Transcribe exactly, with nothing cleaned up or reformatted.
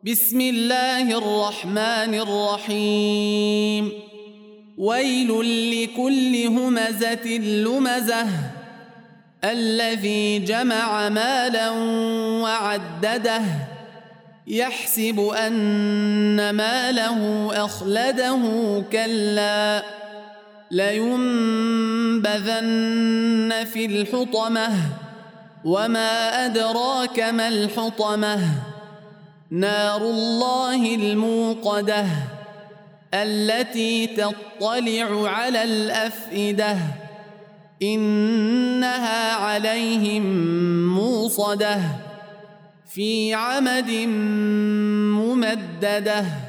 بسم الله الرحمن الرحيم ويل لكل همزة لمزة الذي جمع مالا وعدده يحسب أن ماله أخلده كلا لينبذن في الحطمة وما أدراك ما الحطمة نار الله الموقدة التي تطلع على الأفئدة إنها عليهم موصدة في عمد ممددة.